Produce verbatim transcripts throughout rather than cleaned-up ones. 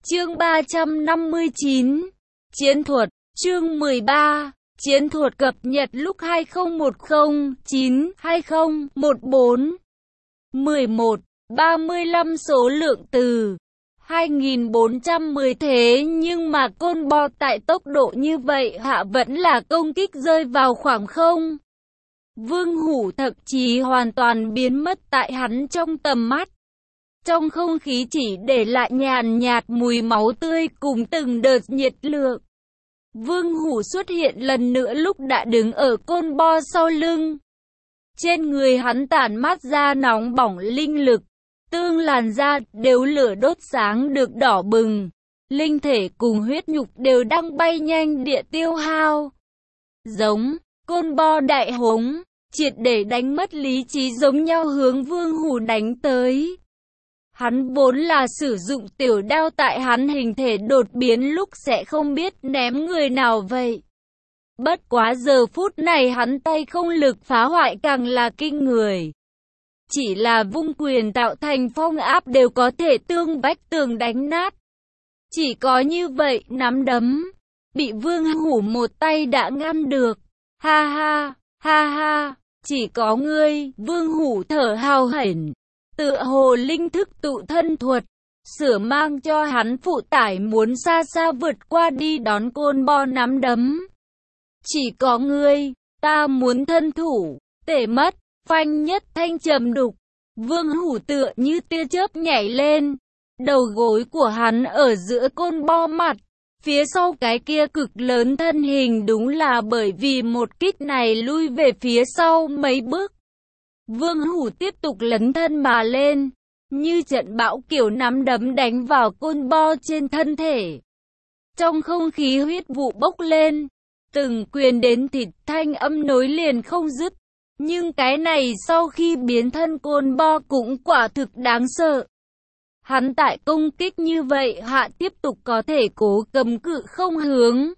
Chương ba trăm năm mươi chín. Chiến thuật. Chương mười ba. Chiến thuật cập nhật lúc hai không một không chín hai không một bốn. mười một. ba mươi lăm số lượng từ. hai nghìn bốn trăm mười thế nhưng mà côn bo tại tốc độ như vậy hạ vẫn là công kích rơi vào khoảng không. Vương Hủ thậm chí hoàn toàn biến mất tại hắn trong tầm mắt. Trong không khí chỉ để lại nhàn nhạt mùi máu tươi cùng từng đợt nhiệt lượng. Vương Hủ xuất hiện lần nữa lúc đã đứng ở côn bo sau lưng. Trên người hắn tản mát ra nóng bỏng linh lực, tương làn da đều lửa đốt sáng được đỏ bừng. Linh thể cùng huyết nhục đều đang bay nhanh địa tiêu hao. Giống, côn bo đại hống, triệt để đánh mất lý trí giống nhau hướng Vương Hủ đánh tới. Hắn vốn là sử dụng tiểu đao tại hắn hình thể đột biến lúc sẽ không biết ném người nào vậy. Bất quá giờ phút này hắn tay không lực phá hoại càng là kinh người. Chỉ là vung quyền tạo thành phong áp đều có thể tương vách tường đánh nát. Chỉ có như vậy nắm đấm, bị Vương Hủ một tay đã ngăn được. Ha ha, ha ha, chỉ có ngươi, Vương Hủ thở hào hển. Tựa hồ linh thức tụ thân thuật, sửa mang cho hắn phụ tải muốn xa xa vượt qua đi đón côn bo nắm đấm. Chỉ có ngươi, ta muốn thân thủ, tể mất, phanh nhất thanh trầm đục. Vương Hủ tựa như tia chớp nhảy lên, đầu gối của hắn ở giữa côn bo mặt. Phía sau cái kia cực lớn thân hình đúng là bởi vì một kích này lui về phía sau mấy bước. Vương Hủ tiếp tục lấn thân mà lên, như trận bão kiểu nắm đấm đánh vào côn bo trên thân thể. Trong không khí huyết vụ bốc lên, từng quyền đến thịt thanh âm nối liền không dứt. Nhưng cái này sau khi biến thân côn bo cũng quả thực đáng sợ. Hắn tại công kích như vậy hạ tiếp tục có thể cố cầm cự không hướng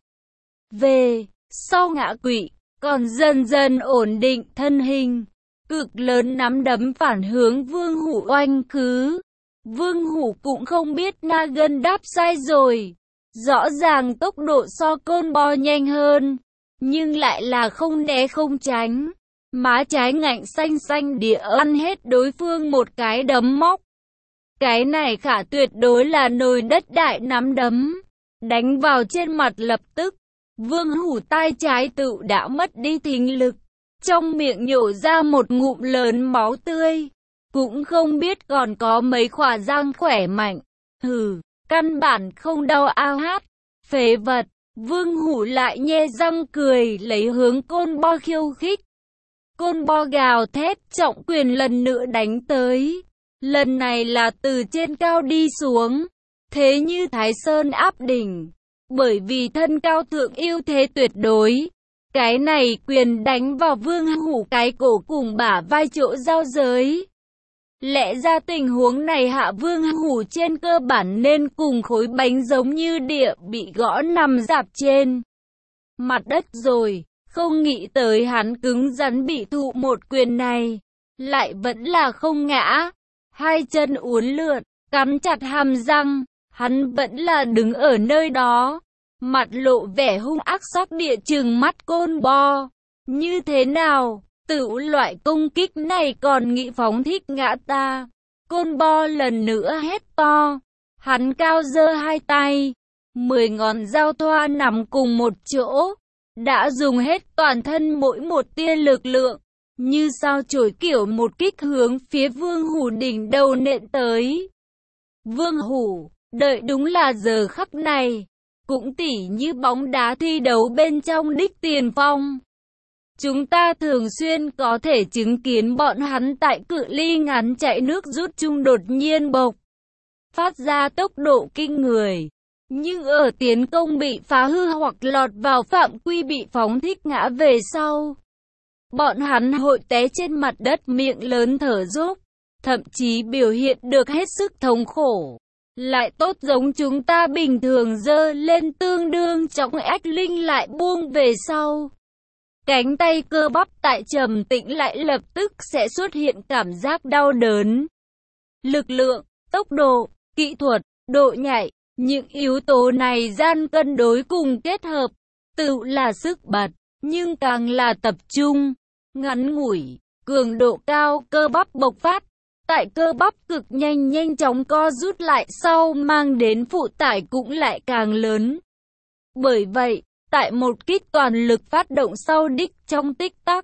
về sau ngã quỵ, còn dần dần ổn định thân hình. Cực lớn nắm đấm phản hướng Vương Hủ oanh khứ. Vương Hủ cũng không biết na gân đáp sai rồi. Rõ ràng tốc độ so côn bo nhanh hơn, nhưng lại là không né không tránh. Má trái ngạnh xanh xanh địa ăn hết đối phương một cái đấm móc. Cái này khả tuyệt đối là nồi đất đại nắm đấm. Đánh vào trên mặt lập tức, Vương Hủ tay trái tự đã mất đi thính lực. Trong miệng nhổ ra một ngụm lớn máu tươi. Cũng không biết còn có mấy khỏa răng khỏe mạnh. Hừ, căn bản không đau ao hát. Phế vật, Vương Hủ lại nhe răng cười lấy hướng côn bo khiêu khích. Côn bo gào thét trọng quyền lần nữa đánh tới. Lần này là từ trên cao đi xuống. Thế như Thái Sơn áp đỉnh. Bởi vì thân cao thượng ưu thế tuyệt đối. Cái này quyền đánh vào Vương Hủ cái cổ cùng bả vai chỗ giao giới. Lẽ ra tình huống này hạ Vương Hủ trên cơ bản nên cùng khối bánh giống như địa bị gõ nằm rạp trên mặt đất rồi. Không nghĩ tới hắn cứng rắn bị thụ một quyền này, lại vẫn là không ngã. Hai chân uốn lượn, cắn chặt hàm răng, hắn vẫn là đứng ở nơi đó. Mặt lộ vẻ hung ác sắc địa trừng mắt côn bo. Như thế nào, tự loại công kích này còn nghĩ phóng thích ngã ta. Côn bo lần nữa hét to. Hắn cao giơ hai tay. Mười ngón giao thoa nằm cùng một chỗ. Đã dùng hết toàn thân mỗi một tia lực lượng. Như sao chổi kiểu một kích hướng phía Vương Hủ đỉnh đầu nện tới. Vương Hủ, đợi đúng là giờ khắc này. Cũng tỉ như bóng đá thi đấu bên trong đích tiền phong. Chúng ta thường xuyên có thể chứng kiến bọn hắn tại cự ly ngắn chạy nước rút chung đột nhiên bộc phát ra tốc độ kinh người. Nhưng ở tiến công bị phá hư hoặc lọt vào phạm quy bị phóng thích ngã về sau. Bọn hắn hội té trên mặt đất miệng lớn thở dốc. Thậm chí biểu hiện được hết sức thống khổ. Lại tốt giống chúng ta bình thường dơ lên tương đương trọng ách linh lại buông về sau. Cánh tay cơ bắp tại trầm tĩnh lại lập tức sẽ xuất hiện cảm giác đau đớn. Lực lượng, tốc độ, kỹ thuật, độ nhạy, Những yếu tố này gian cân đối cùng kết hợp, tự là sức bật, nhưng càng là tập trung, ngắn ngủi, cường độ cao, cơ bắp bộc phát. Tại cơ bắp cực nhanh nhanh chóng co rút lại sau mang đến phụ tải cũng lại càng lớn. Bởi vậy, tại một kích toàn lực phát động sau đích trong tích tắc,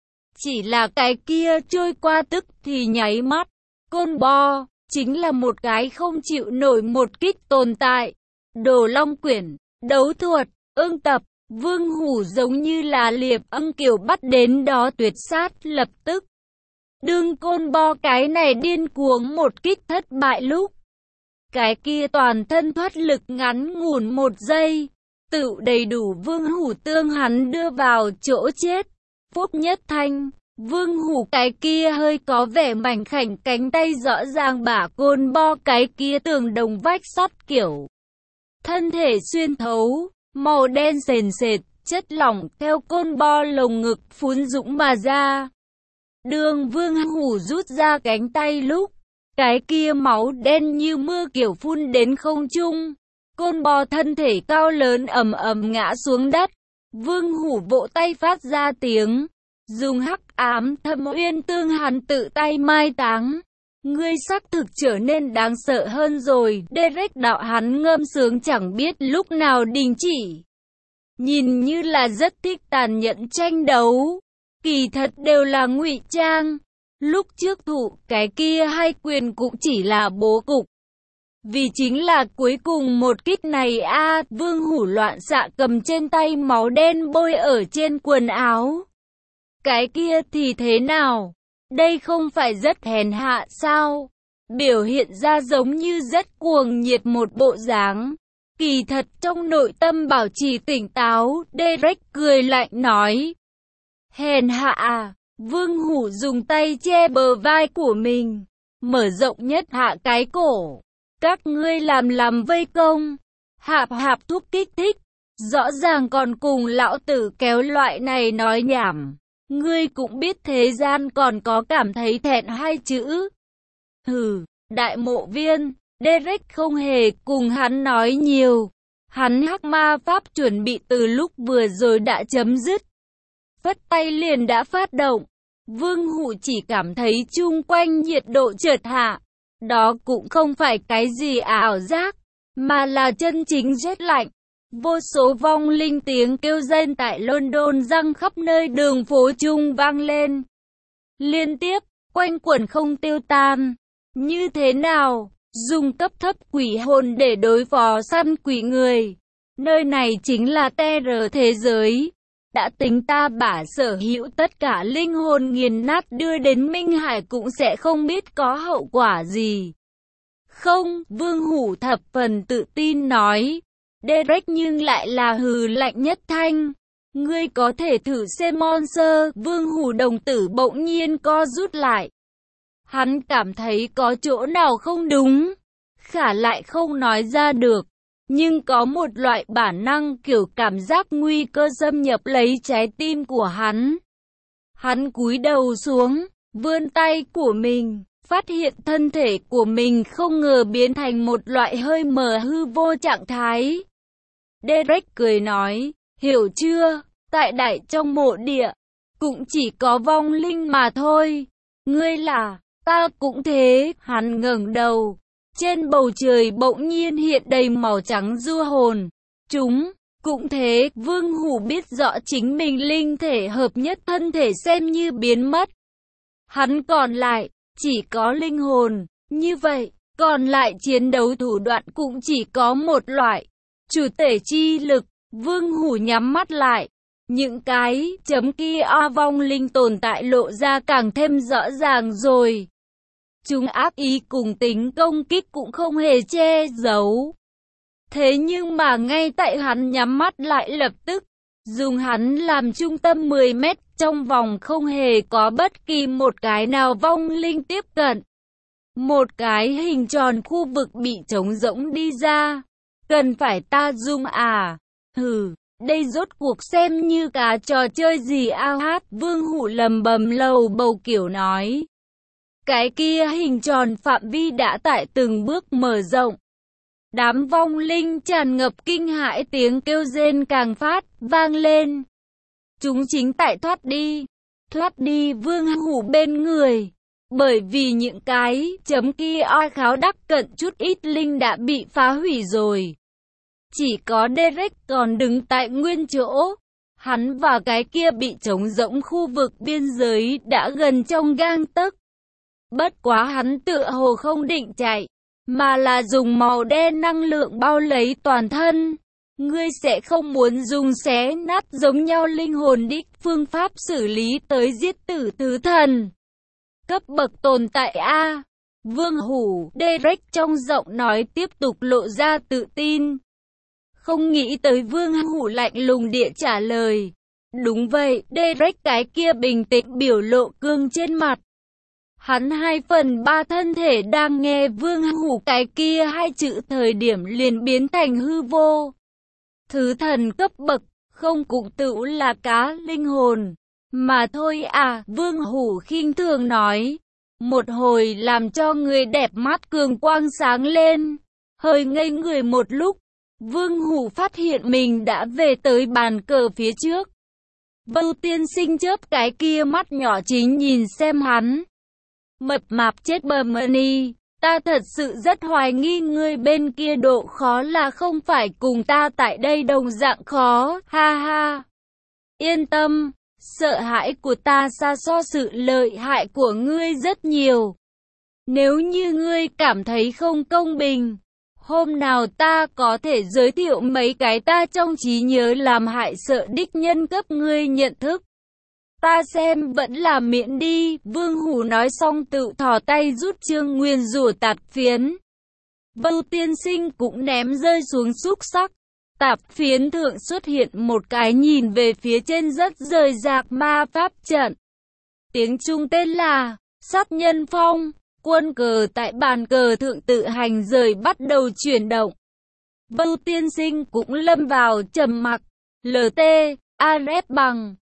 chỉ là cái kia trôi qua tức thì nháy mắt. Côn Bo chính là một cái không chịu nổi một kích tồn tại. Đồ Long Quyển, đấu thuật, ương tập, Vương Hủ giống như là liệp ưng kiểu bắt đến đó tuyệt sát lập tức. Đương Côn Bo cái này điên cuồng một kích thất bại lúc, cái kia toàn thân thoát lực ngắn ngủn một giây, tự đầy đủ Vương Hủ tương hắn đưa vào chỗ chết. Phúc nhất thanh, Vương Hủ cái kia hơi có vẻ mảnh khảnh cánh tay rõ ràng bả Côn Bo cái kia tường đồng vách sắt kiểu. Thân thể xuyên thấu, màu đen sền sệt, chất lỏng theo Côn Bo lồng ngực phún dũng mà ra. Đường Vương Hủ rút ra cánh tay lúc, cái kia máu đen như mưa kiểu phun đến không trung. Côn Bo thân thể cao lớn ầm ầm ngã xuống đất. Vương Hủ vỗ tay phát ra tiếng, dùng hắc ám thâm uyên tương hắn tự tay mai táng. Ngươi xác thực trở nên đáng sợ hơn rồi. Derek đạo hắn ngâm sướng chẳng biết lúc nào đình chỉ. Nhìn như là rất thích tàn nhẫn tranh đấu, kỳ thật đều là ngụy trang. Lúc trước thụ cái kia hai quyền cũng chỉ là bố cục. Vì chính là cuối cùng một kích này a à, Vương Hủ loạn xạ cầm trên tay máu đen bôi ở trên quần áo. Cái kia thì thế nào? Đây không phải rất hèn hạ sao? Biểu hiện ra giống như rất cuồng nhiệt một bộ dáng. Kỳ thật trong nội tâm bảo trì tỉnh táo, Derek cười lạnh nói. Hèn hạ à? Vương Hủ dùng tay che bờ vai của mình, mở rộng nhất hạ cái cổ. Các ngươi làm làm vây công, hạp hạp thuốc kích thích, rõ ràng còn cùng lão tử kéo loại này nói nhảm. Ngươi cũng biết thế gian còn có cảm thấy thẹn hai chữ. Hừ, đại mộ viên, Derek không hề cùng hắn nói nhiều. Hắn hắc ma pháp chuẩn bị từ lúc vừa rồi đã chấm dứt. Phất tay liền đã phát động. Vương Hủ chỉ cảm thấy chung quanh nhiệt độ chợt hạ. Đó cũng không phải cái gì ảo giác, mà là chân chính rét lạnh. Vô số vong linh tiếng kêu rên tại London răng khắp nơi đường phố chung vang lên. Liên tiếp, quanh quẩn không tiêu tan. Như thế nào? Dùng cấp thấp quỷ hồn để đối phó săn quỷ người. Nơi này chính là tê rờ thế giới. Đã tính ta bả sở hữu tất cả linh hồn nghiền nát đưa đến Minh Hải cũng sẽ không biết có hậu quả gì. Không, Vương Hủ thập phần tự tin nói. Derek nhưng lại là hừ lạnh nhất thanh. Ngươi có thể thử xem monster. Vương Hủ đồng tử bỗng nhiên co rút lại. Hắn cảm thấy có chỗ nào không đúng, khả lại không nói ra được. Nhưng có một loại bản năng kiểu cảm giác nguy cơ xâm nhập lấy trái tim của hắn. Hắn cúi đầu xuống, vươn tay của mình, phát hiện thân thể của mình không ngờ biến thành một loại hơi mờ hư vô trạng thái. Derek cười nói, hiểu chưa, tại đại trong mộ địa, cũng chỉ có vong linh mà thôi. Ngươi là, ta cũng thế. Hắn ngẩng đầu. Trên bầu trời bỗng nhiên hiện đầy màu trắng du hồn. Chúng, cũng thế, Vương Hủ biết rõ chính mình linh thể hợp nhất thân thể xem như biến mất. Hắn còn lại, chỉ có linh hồn. Như vậy, còn lại chiến đấu thủ đoạn cũng chỉ có một loại. Chủ thể chi lực. Vương Hủ nhắm mắt lại. Những cái chấm kia o vong linh tồn tại lộ ra càng thêm rõ ràng rồi. Chúng ác ý cùng tính công kích cũng không hề che giấu. Thế nhưng mà ngay tại hắn nhắm mắt lại lập tức, dùng hắn làm trung tâm mười mét trong vòng không hề có bất kỳ một cái nào vong linh tiếp cận. Một cái hình tròn khu vực bị trống rỗng đi ra. Cần phải ta zoom à? Hừ, đây rốt cuộc xem như cả trò chơi gì ao hát. Vương Hủ lầm bầm lầu bầu kiểu nói. Cái kia hình tròn phạm vi đã tại từng bước mở rộng. Đám vong linh tràn ngập kinh hãi, tiếng kêu rên càng phát vang lên. Chúng chính tại thoát đi, thoát đi Vương Hủ bên người. Bởi vì những cái chấm kia oi kháo đắc cận chút ít linh đã bị phá hủy rồi. Chỉ có Derek còn đứng tại nguyên chỗ. Hắn và cái kia bị trống rỗng khu vực biên giới đã gần trong gang tấc. Bất quá hắn tựa hồ không định chạy, mà là dùng màu đen năng lượng bao lấy toàn thân. Ngươi sẽ không muốn dùng xé nát giống nhau linh hồn đích phương pháp xử lý tới giết tử tứ thần. Cấp bậc tồn tại A. Vương Hủ, Derek trong giọng nói tiếp tục lộ ra tự tin. Không nghĩ tới Vương Hủ lạnh lùng địa trả lời. Đúng vậy, Derek cái kia bình tĩnh biểu lộ cương trên mặt. Hắn hai phần ba thân thể đang nghe Vương Hủ cái kia hai chữ thời điểm liền biến thành hư vô. Thứ thần cấp bậc, không cũng tựu là cá linh hồn. Mà thôi à, Vương Hủ khinh thường nói. Một hồi làm cho người đẹp mắt cường quang sáng lên. Hơi ngây người một lúc, Vương Hủ phát hiện mình đã về tới bàn cờ phía trước. Vưu tiên sinh chớp cái kia mắt nhỏ chính nhìn xem hắn. Mập mạp chết bầm ni, ta thật sự rất hoài nghi ngươi bên kia độ khó là không phải cùng ta tại đây đồng dạng khó, ha ha. Yên tâm, sợ hãi của ta xa so sự lợi hại của ngươi rất nhiều. Nếu như ngươi cảm thấy không công bình, hôm nào ta có thể giới thiệu mấy cái ta trong trí nhớ làm hại sợ đích nhân cấp ngươi nhận thức. Ta xem vẫn là miễn đi, Vương Hủ nói xong tự thò tay rút chương nguyên rủa tạp phiến. Vưu tiên sinh cũng ném rơi xuống xúc sắc. Tạp phiến thượng xuất hiện một cái nhìn về phía trên rất rời rạc ma pháp trận. Tiếng Trung tên là Sát Nhân Phong. Quân cờ tại bàn cờ thượng tự hành rời bắt đầu chuyển động. Vưu tiên sinh cũng lâm vào trầm mặc. lờ tê, a rép bằng.